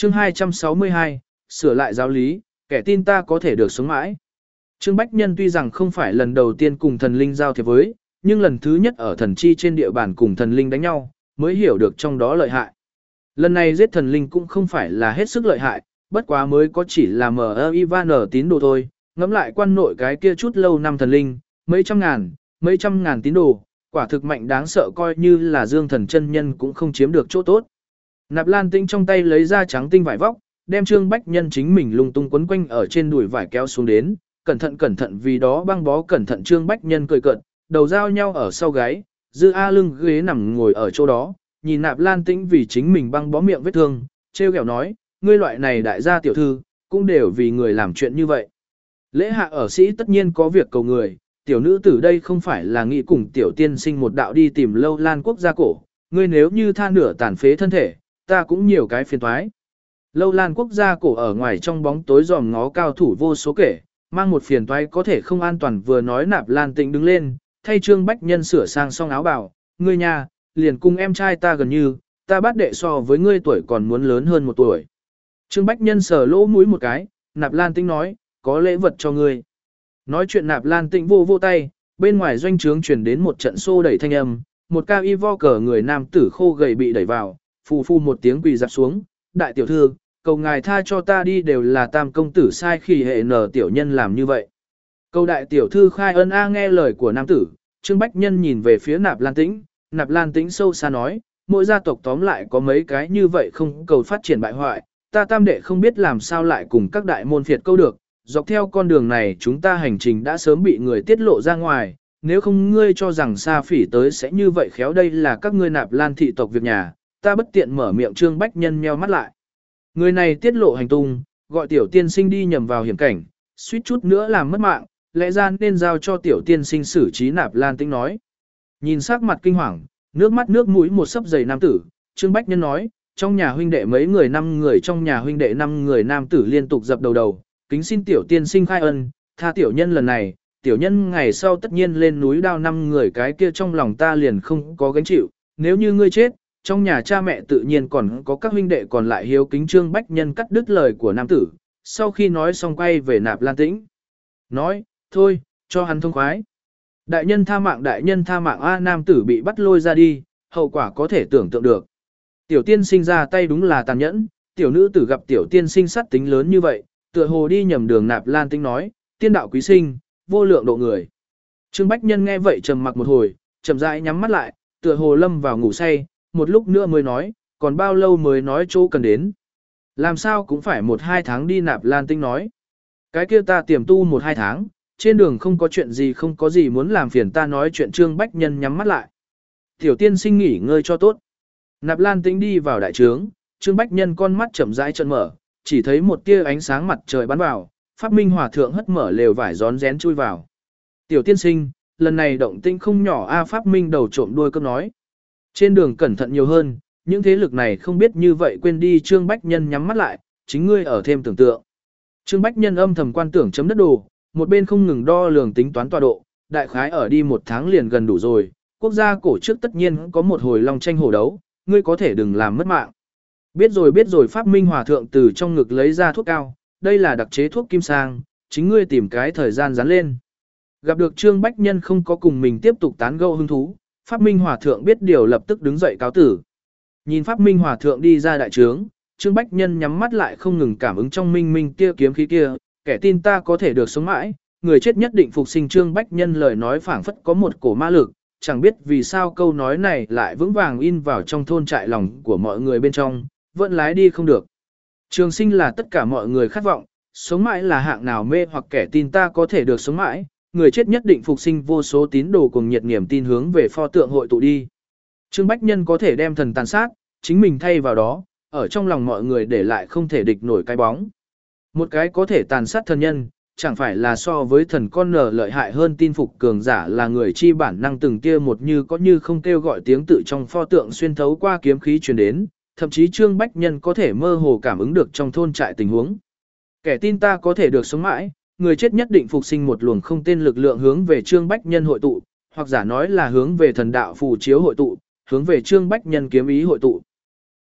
Chương 262, sửa lại giáo lý, kẻ tin ta có thể được sống mãi. Trương Bách Nhân tuy rằng không phải lần đầu tiên cùng thần linh giao thiệp với, nhưng lần thứ nhất ở thần chi trên địa bàn cùng thần linh đánh nhau, mới hiểu được trong đó lợi hại. Lần này giết thần linh cũng không phải là hết sức lợi hại, bất quá mới có chỉ là Ivan tín đồ thôi, ngẫm lại quan nội cái kia chút lâu năm thần linh, mấy trăm ngàn tín đồ, quả thực mạnh đáng sợ, coi như là Dương Thần chân nhân cũng không chiếm được chỗ tốt. Nạp Lan Tĩnh trong tay lấy ra trắng tinh vải vóc, đem Trương Bách Nhân chính mình lung tung quấn quanh ở trên đùi vải kéo xuống đến, cẩn thận vì đó băng bó cẩn thận. Trương Bách Nhân cười cợt, đầu giao nhau ở sau gáy, Dư A lưng ghế nằm ngồi ở chỗ đó, nhìn Nạp Lan Tĩnh vì chính mình băng bó miệng vết thương, trêu ghẹo nói, ngươi loại này đại gia tiểu thư, cũng đều vì người làm chuyện như vậy. Lễ hạ ở sĩ tất nhiên có việc cầu người, tiểu nữ tử đây không phải là nghĩ cùng tiểu tiên sinh một đạo đi tìm Lâu Lan quốc gia cổ, ngươi nếu như tha nửa tàn phế thân thể, ta cũng nhiều cái phiền toái. Lâu Lan quốc gia cổ ở ngoài trong bóng tối dòm ngó cao thủ vô số kể, mang một phiền toái có thể không an toàn. Vừa nói Nạp Lan Tĩnh đứng lên, thay Trương Bách Nhân sửa sang xong áo bào, ngươi nhà, liền cùng em trai ta gần như, ta bát đệ so với ngươi tuổi còn muốn lớn hơn 1 tuổi. Trương Bách Nhân sờ lỗ mũi một cái, Nạp Lan Tĩnh nói, có lễ vật cho ngươi. Nói chuyện Nạp Lan Tĩnh vô tay, bên ngoài doanh trướng truyền đến một trận xô đẩy thanh âm, một cao y vo cờ người nam tử khô gầy bị đẩy vào, phù một tiếng quỳ dạp xuống, đại tiểu thư, cầu ngài tha cho ta đi, đều là Tam công tử sai khi hệ nở tiểu nhân làm như vậy. Cầu đại tiểu thư khai ân a. Nghe lời của nam tử, Trương Bách Nhân nhìn về phía Nạp Lan Tĩnh, Nạp Lan Tĩnh sâu xa nói, mỗi gia tộc tóm lại có mấy cái như vậy không cầu phát triển bại hoại, ta tam đệ không biết làm sao lại cùng các đại môn phiệt câu được, dọc theo con đường này chúng ta hành trình đã sớm bị người tiết lộ ra ngoài, nếu không ngươi cho rằng Sa Phỉ tới sẽ như vậy khéo, đây là các ngươi Nạp Lan thị tộc việc nhà, ta bất tiện mở miệng. Trương Bách Nhân nheo mắt lại. Người này tiết lộ hành tung, gọi tiểu tiên sinh đi nhầm vào hiểm cảnh, suýt chút nữa làm mất mạng, lẽ ra nên giao cho tiểu tiên sinh xử trí. Nạp Lan Tĩnh nói. Nhìn sắc mặt kinh hoàng, nước mắt nước mũi một sấp dày nam tử, Trương Bách Nhân nói, trong nhà huynh đệ mấy người, 5 người, trong nhà huynh đệ 5 người. Nam tử liên tục dập đầu, kính xin tiểu tiên sinh khai ân, tha tiểu nhân lần này, tiểu nhân ngày sau tất nhiên lên núi đao 5 người, cái kia trong lòng ta liền không có gánh chịu, nếu như ngươi chết, trong nhà cha mẹ tự nhiên còn có các huynh đệ còn lại hiếu kính. Trương Bách Nhân cắt đứt lời của nam tử, sau khi nói xong quay về Nạp Lan Tĩnh. Nói, thôi, cho hắn thông khoái. Đại nhân tha mạng a. Nam tử bị bắt lôi ra đi, hậu quả có thể tưởng tượng được. Tiểu tiên sinh ra tay đúng là tàn nhẫn, tiểu nữ tử gặp tiểu tiên sinh sát tính lớn như vậy, tựa hồ đi nhầm đường. Nạp Lan Tĩnh nói, tiên đạo quý sinh, vô lượng độ người. Trương Bách Nhân nghe vậy trầm mặc một hồi, chậm rãi nhắm mắt lại, tựa hồ lâm vào ngủ say, một lúc nữa mới nói, còn bao lâu mới nói chỗ cần đến. Làm sao cũng phải 1-2 tháng đi. Nạp Lan Tĩnh nói, cái kia ta tiềm tu 1-2 tháng, trên đường không có chuyện gì, không có gì muốn làm phiền ta nói chuyện. Trương Bách Nhân nhắm mắt lại. Tiểu tiên sinh nghỉ ngơi cho tốt. Nạp Lan Tĩnh đi vào đại trướng, Trương Bách Nhân con mắt chậm rãi trợn mở, chỉ thấy một tia ánh sáng mặt trời bắn vào, Pháp Minh Hòa thượng hất mở lều vải rón rén chui vào. Tiểu tiên sinh, lần này động tĩnh không nhỏ a. Pháp Minh đầu trộm đuôi cơm nói. Trên đường cẩn thận nhiều hơn, những thế lực này không biết như vậy quên đi. Trương Bách Nhân nhắm mắt lại, chính ngươi ở thêm tưởng tượng. Trương Bách Nhân âm thầm quan tưởng chấm đất đồ, một bên không ngừng đo lường tính toán tọa độ, đại khái ở đi 1 tháng liền gần đủ rồi. Quốc gia cổ trước tất nhiên có một hồi long tranh hổ đấu, ngươi có thể đừng làm mất mạng. Biết rồi. Pháp Minh Hòa thượng từ trong ngực lấy ra thuốc cao, đây là đặc chế thuốc kim sang, chính ngươi tìm cái thời gian dán lên. Gặp được Trương Bách Nhân không có cùng mình tiếp tục tán gẫu hứng thú, Pháp Minh Hòa thượng biết điều lập tức đứng dậy cáo tử. Nhìn Pháp Minh Hòa thượng đi ra đại trướng, Trương Bách Nhân nhắm mắt lại không ngừng cảm ứng trong minh minh kia kiếm khí kia, kẻ tin ta có thể được sống mãi, người chết nhất định phục sinh. Trương Bách Nhân lời nói phảng phất có một cổ ma lực, chẳng biết vì sao câu nói này lại vững vàng in vào trong thôn trại lòng của mọi người bên trong, vẫn lái đi không được. Trường sinh là tất cả mọi người khát vọng, sống mãi là hạng nào mê hoặc kẻ tin ta có thể được sống mãi, người chết nhất định phục sinh. Vô số tín đồ cùng nhiệt niềm tin hướng về pho tượng hội tụ đi. Trương Bách Nhân có thể đem thần tàn sát, chính mình thay vào đó, ở trong lòng mọi người để lại không thể địch nổi cái bóng. Một cái có thể tàn sát thần nhân, chẳng phải là so với thần con nở lợi hại hơn. Tin phục cường giả là người chi bản năng từng kia một như có như không kêu gọi tiếng tự trong pho tượng xuyên thấu qua kiếm khí truyền đến, thậm chí Trương Bách Nhân có thể mơ hồ cảm ứng được trong thôn trại tình huống. Kẻ tin ta có thể được sống mãi, người chết nhất định phục sinh. Một luồng không tên lực lượng hướng về Trương Bách Nhân hội tụ, hoặc giả nói là hướng về thần đạo phù chiếu hội tụ, hướng về Trương Bách Nhân kiếm ý hội tụ.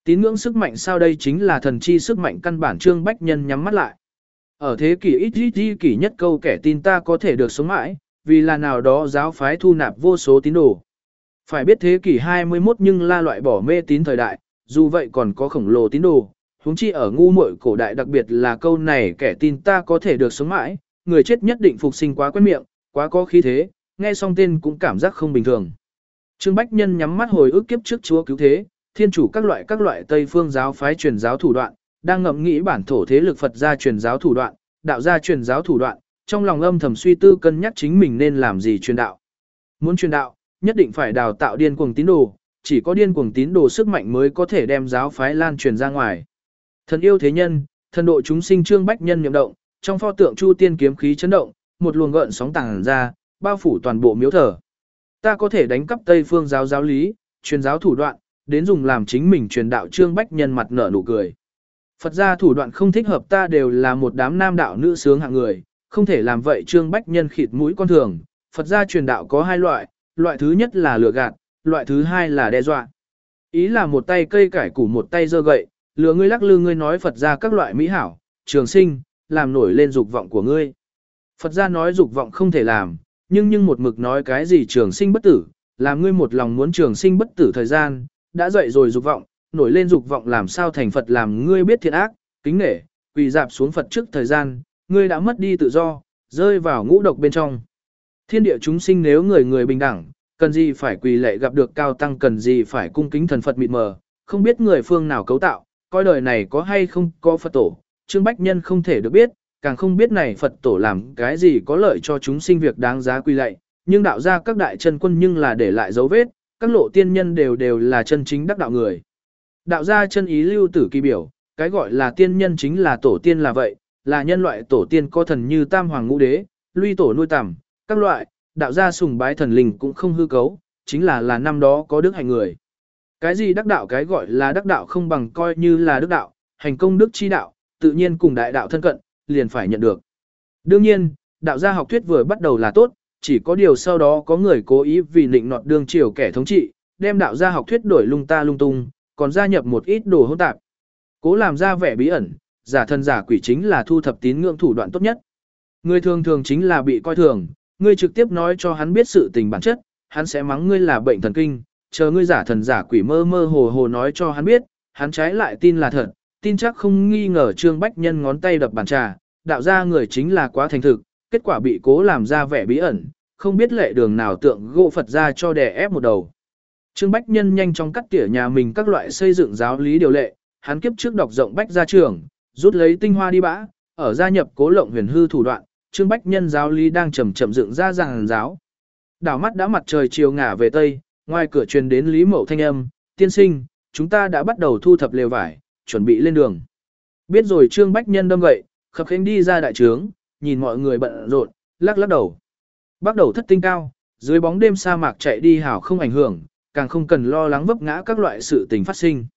Tín ngưỡng sức mạnh sao đây chính là thần chi sức mạnh căn bản. Trương Bách Nhân nhắm mắt lại. Ở thế kỷ ít kỷ nhất câu kẻ tin ta có thể được sống mãi, vì là nào đó giáo phái thu nạp vô số tín đồ. Phải biết thế kỷ 21 nhưng là loại bỏ mê tín thời đại, dù vậy còn có khổng lồ tín đồ, huống chi ở ngu muội cổ đại, đặc biệt là câu này kẻ tin ta có thể được sống mãi, người chết nhất định phục sinh quá quen miệng, quá có khí thế, nghe xong tên cũng cảm giác không bình thường. Trương Bách Nhân nhắm mắt hồi ức kiếp trước Chúa cứu thế, thiên chủ các loại Tây phương giáo phái truyền giáo thủ đoạn, đang ngẫm nghĩ bản thổ thế lực Phật gia truyền giáo thủ đoạn, đạo gia truyền giáo thủ đoạn, trong lòng âm thầm suy tư cân nhắc chính mình nên làm gì truyền đạo. Muốn truyền đạo, nhất định phải đào tạo điên cuồng tín đồ, chỉ có điên cuồng tín đồ sức mạnh mới có thể đem giáo phái lan truyền ra ngoài. Thần yêu thế nhân, thần độ chúng sinh. Trương Bách Nhân niệm động, trong pho tượng Chu Tiên kiếm khí chấn động, một luồng gợn sóng tàng ra, bao phủ toàn bộ miếu thờ. Ta có thể đánh cắp Tây phương giáo giáo lý, truyền giáo thủ đoạn, đến dùng làm chính mình truyền đạo. Trương Bách Nhân mặt nở nụ cười. Phật gia thủ đoạn không thích hợp ta, đều là một đám nam đạo nữ sướng hạng người, không thể làm vậy. Trương Bách Nhân khịt mũi con thường. Phật gia truyền đạo có hai loại, loại thứ nhất là lừa gạt, loại thứ hai là đe dọa. Ý là một tay cây cải củ một tay giơ gậy, lừa ngươi lắc lư ngươi, nói Phật gia các loại mỹ hảo, trường sinh, làm nổi lên dục vọng của ngươi. Phật gia nói dục vọng không thể làm, nhưng một mực nói cái gì trường sinh bất tử, làm ngươi một lòng muốn trường sinh bất tử. Thời gian đã dậy rồi dục vọng, nổi lên dục vọng làm sao thành Phật, làm ngươi biết thiện ác, kính nể, quỳ dạp xuống Phật trước. Thời gian, ngươi đã mất đi tự do, rơi vào ngũ độc bên trong. Thiên địa chúng sinh nếu người người bình đẳng, cần gì phải quỳ lạy gặp được cao tăng, cần gì phải cung kính thần Phật mịt mờ, không biết người phương nào cấu tạo, coi đời này có hay không có Phật tổ. Trương Bách Nhân không thể được biết, càng không biết này Phật tổ làm cái gì có lợi cho chúng sinh việc đáng giá quỳ lạy, nhưng đạo gia các đại chân quân nhưng là để lại dấu vết, các lộ tiên nhân đều là chân chính đắc đạo người. Đạo gia chân ý lưu tử kỳ biểu, cái gọi là tiên nhân chính là tổ tiên là vậy, là nhân loại tổ tiên có thần như Tam Hoàng Ngũ Đế, Luy Tổ nuôi tầm, các loại, đạo gia sùng bái thần linh cũng không hư cấu, chính là năm đó có đức hạnh người. Cái gì đắc đạo, cái gọi là đắc đạo không bằng coi như là đức đạo, hành công đức chi đạo, tự nhiên cùng đại đạo thân cận, liền phải nhận được. Đương nhiên, đạo gia học thuyết vừa bắt đầu là tốt, chỉ có điều sau đó có người cố ý vì nịnh nọt đương triều kẻ thống trị, đem đạo gia học thuyết đổi lung ta lung tung, còn gia nhập một ít đồ hỗn tạp. Cố làm ra vẻ bí ẩn, giả thần giả quỷ chính là thu thập tín ngưỡng thủ đoạn tốt nhất. Người thường thường chính là bị coi thường, ngươi trực tiếp nói cho hắn biết sự tình bản chất, hắn sẽ mắng ngươi là bệnh thần kinh, chờ ngươi giả thần giả quỷ mơ mơ hồ hồ nói cho hắn biết, hắn trái lại tin là thật, tin chắc không nghi ngờ. Trương Bách Nhân ngón tay đập bàn trà, đạo ra người chính là quá thành thực, kết quả bị cố làm ra vẻ bí ẩn, không biết lệ đường nào tượng gỗ Phật ra cho đè ép một đầu. Trương Bách Nhân nhanh chóng cắt tỉa nhà mình các loại xây dựng giáo lý điều lệ, hắn kiếp trước đọc rộng Bách gia trưởng, rút lấy tinh hoa đi bã, ở gia nhập cố lộng huyền hư thủ đoạn, Trương Bách Nhân giáo lý đang chậm chậm dựng ra giảng giáo. Đảo mắt đã mặt trời chiều ngả về tây, ngoài cửa truyền đến Lý Mậu thanh âm, tiên sinh, chúng ta đã bắt đầu thu thập lều vải, chuẩn bị lên đường. Biết rồi. Trương Bách Nhân đâm gậy, khập khiễng đi ra đại trướng, nhìn mọi người bận rộn, lắc lắc đầu. Bắt đầu thất tinh cao, dưới bóng đêm sa mạc chạy đi hảo không ảnh hưởng, càng không cần lo lắng vấp ngã các loại sự tình phát sinh.